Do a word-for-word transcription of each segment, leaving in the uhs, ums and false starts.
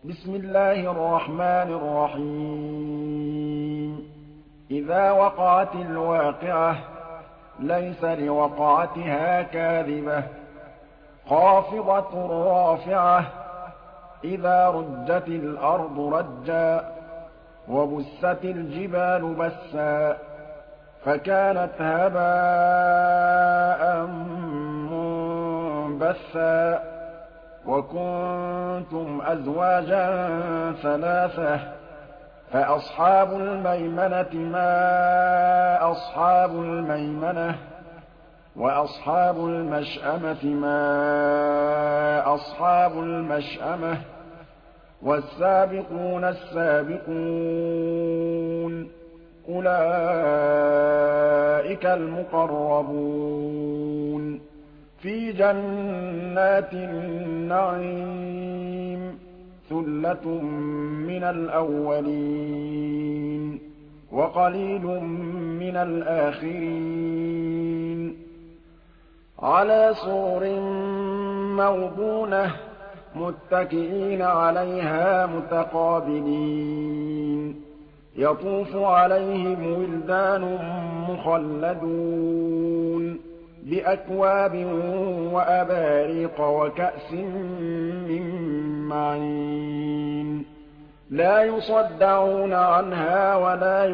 بسم الله الرحمن الرحيم إذا وقعت الواقعة ليس لوقعتها كاذبة خافضة رافعة إذا رجت الأرض رجا وبست الجبال بسا فكانت هباء منبثا وكنتم أزواجا ثلاثة فأصحاب الميمنة ما أصحاب الميمنة وأصحاب المشأمة ما أصحاب المشأمة والسابقون السابقون أولئك المقربون في جنات النعيم ثلة من الأولين وقليل من الآخرين على سرر موضونة متكئين عليها متقابلين يطوف عليهم ولدان مخلدون بأكواب وأباريق وكأس من معين لا يصدعون عنها ولا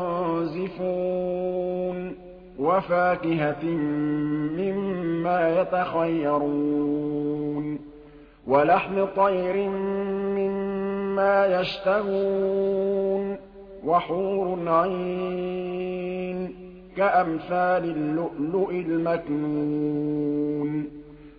ينزفون وفاكهة مما يتخيرون ولحم طير مما يشتهون وحور عين كأمثال اللؤلؤ المكنون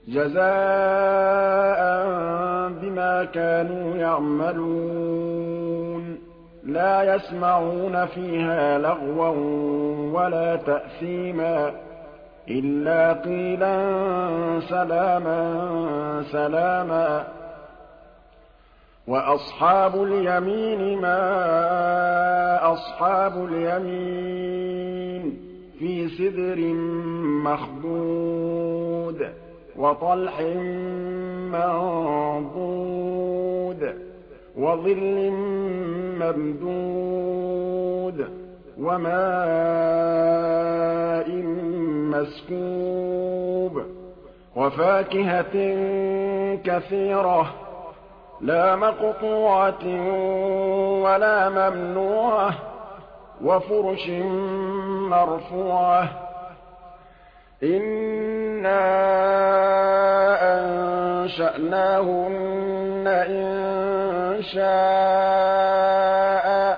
جزاء بما كانوا يعملون لا يسمعون فيها لغوا ولا تأثيما إلا قيلا سلاما سلاما وأصحاب اليمين ما أصحاب اليمين في سدر مخضود وطلح منضود وظل ممدود وماء مسكوب وفاكهة كثيرة لا مقطوعة ولا ممنوعة وفرش مرفوعة إنا أنشأناهن إن شاء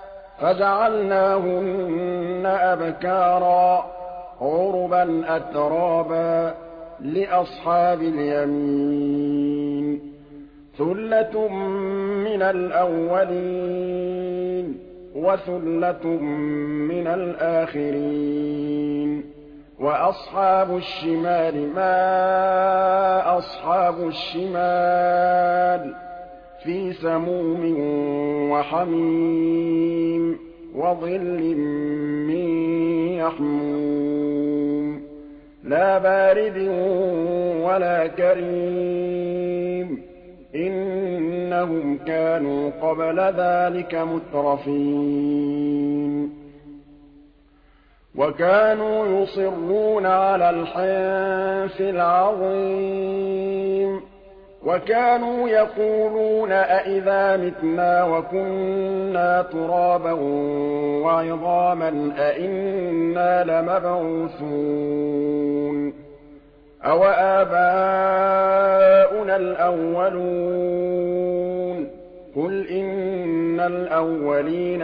فجعلناهن أبكارا عربا أترابا لأصحاب اليمين ثلة من الأولين وثلة من الآخرين وأصحاب الشمال ما أصحاب الشمال في سموم وحميم وظل من يحموم لا بارد ولا كريم إنهم كانوا قبل ذلك مترفين وكانوا يصرون على الحنث العظيم وكانوا يقولون أئذا متنا وكنا ترابا وعظاما أئنا لمبعوثون أوآباؤنا الأولون قل إن الأولين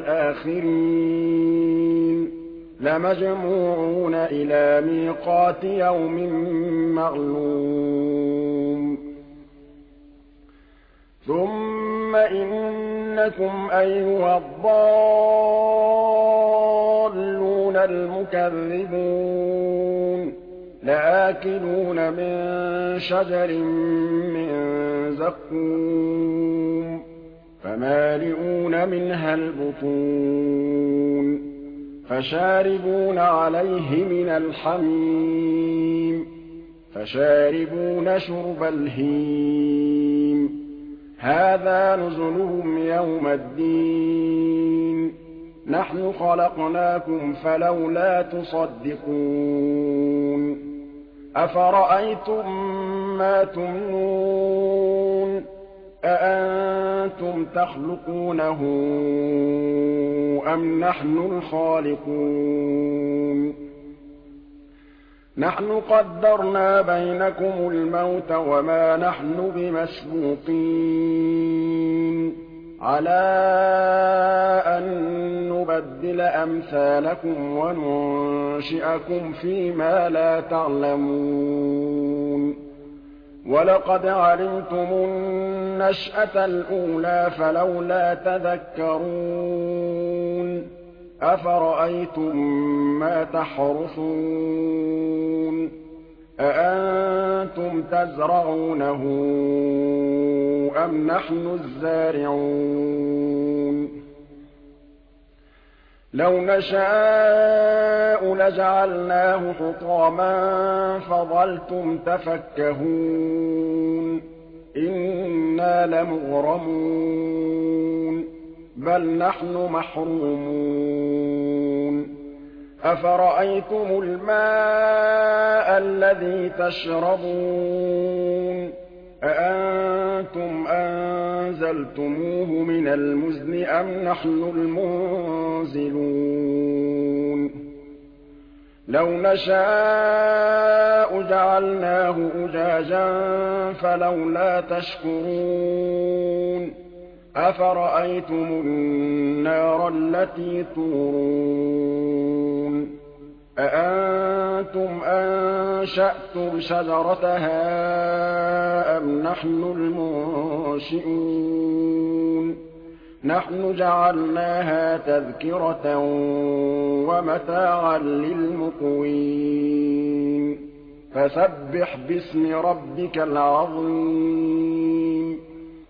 والآخرين لمجموعون إلى ميقات يوم معلوم ثم إنكم أيها الضالون المكذبون لآكلون من شجر من زقوم فمالئون منها البطون فشاربون عليه من الحميم فشاربون شرب الهيم هَٰذَا نُزُلُهُمْ يَوْمَ الدِّينِ نَحْنُ خَلَقْنَاكُمْ فَلَوْلَا تُصَدِّقُونَ أَفَرَأَيْتُم مَّا تُمْنُونَ أَأَنتُمْ تَخْلُقُونَهُ أَمْ نَحْنُ الْخَالِقُونَ نَحْنُ قَدَّرْنَا بَيْنَكُمُ الْمَوْتَ وَمَا نَحْنُ بِمَسْبُوقِينَ عَلَىٰ أَن نُّبَدِّلَ أَمْثَالَكُمْ وَنُنشِئَكُمْ فِي مَا لَا تَعْلَمُونَ وَلَقَدْ عَلِمْتُمُ النَّشْأَةَ الْأُولَىٰ فَلَوْلَا تَذَكَّرُونَ أَفَرَأَيْتُم مَّا تَحْرُثُونَ أَأَنتُمْ تَزْرَعُونَهُ أَمْ نَحْنُ الزَّارِعُونَ لَوْ نَشَاءُ لَجَعَلْنَاهُ حُطَامًا فَظَلْتُمْ تَفَكَّهُونَ إِنَّا لَمُغْرَمُونَ بَلْ نَحْنُ مَحْرُومُونَ أَفَرَأَيْتُمُ الْمَاءَ الَّذِي تَشْرَبُونَ أَأَنتُمْ أَنزَلْتُمُوهُ مِنَ الْمُزْنِ أَمْ نَحْنُ الْمُنزِلُونَ لَوْ نَشَاءُ جَعَلْنَاهُ أُجَاجًا فَلَوْلَا تَشْكُرُونَ أَفَرَأَيْتُمُ النَّارَ الَّتِي تُورُونَ أَأَنتُمْ أَنشَأْتُمْ شَجَرَتَهَا أَمْ نَحْنُ الْمُنشِئُونَ نَحْنُ جَعَلْنَاهَا تَذْكِرَةً وَمَتَاعًا لِّلْمُقْوِينَ فَسَبِّحْ بِاسْمِ رَبِّكَ الْعَظِيمِ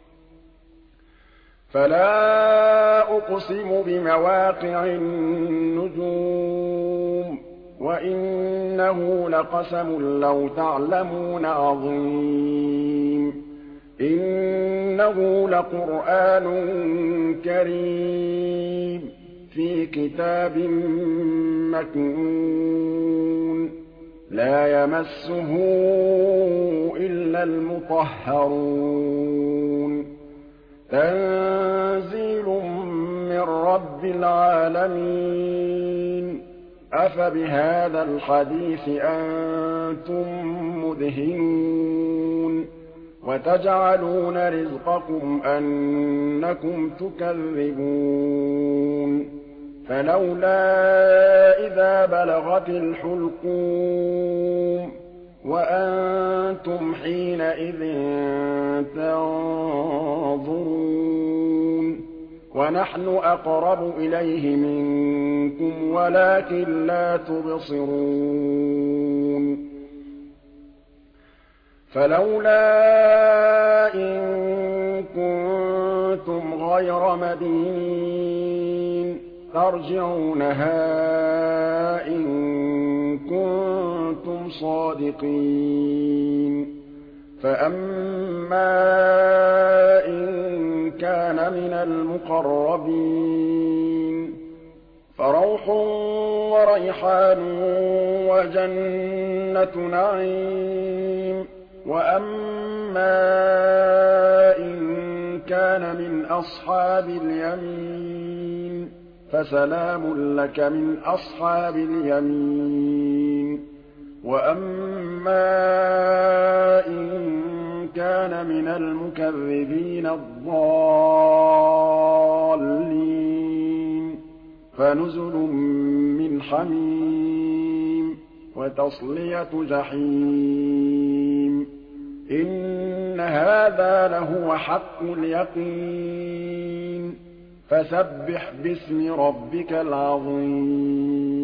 فَلَا أُقْسِمُ بِمَوَاقِعِ النُّجُومِ وَإِنَّهُ لَقَسَمٌ لَّوْ تَعْلَمُونَ عَظِيمٌ إِنَّهُ لَقُرْآنٌ كَرِيمٌ فِي كِتَابٍ مَّكْنُونٍ لَّا يَمَسُّهُ إِلَّا الْمُطَهَّرُونَ تَنزِيلٌ مِّن رَّبِّ الْعَالَمِينَ أَفَبِهَٰذَا الْحَدِيثِ أَنتُم مُّدْهِنُونَ وَتَجْعَلُونَ رِزْقَكُمْ أَنَّكُمْ تُكَذِّبُونَ فَلَوْلَا إِذَا بَلَغَتِ الْحُلْقُومَ وَأَنتُمْ حِينَئِذٍ تَنظُرُونَ وَنَحْنُ أَقْرَبُ إِلَيْهِ مِنكُمْ وَلَٰكِن لَّا تُبْصِرُونَ فَلَوْلَا إِن كُنتُمْ غَيْرَ مَدِينِينَ تَرْجِعُونَهَا إِن كُنتُمْ صَادِقِينَ فَأَمَّا إِن كَانَ مِنَ الْمُقَرَّبِينَ فَرَوْحٌ وَرَيْحَانٌ وَجَنَّةُ نَعِيمٍ وَأَمَّا إِن كَانَ مِنْ أَصْحَابِ الْيَمِينِ فَسَلَامٌ لَّكَ مِنْ أَصْحَابِ الْيَمِينِ وَأَمَّا إِن كَانَ مِنَ الْمُكَذِّبِينَ الضَّالِّينَ فَنُزُلٌ مِّنْ حَمِيمٍ وَتَصْلِيَةُ جَحِيمٍ إِنَّ هَٰذَا لَهُوَ حَقُّ الْيَقِينِ فَسَبِّحْ بِاسْمِ رَبِّكَ الْعَظِيمِ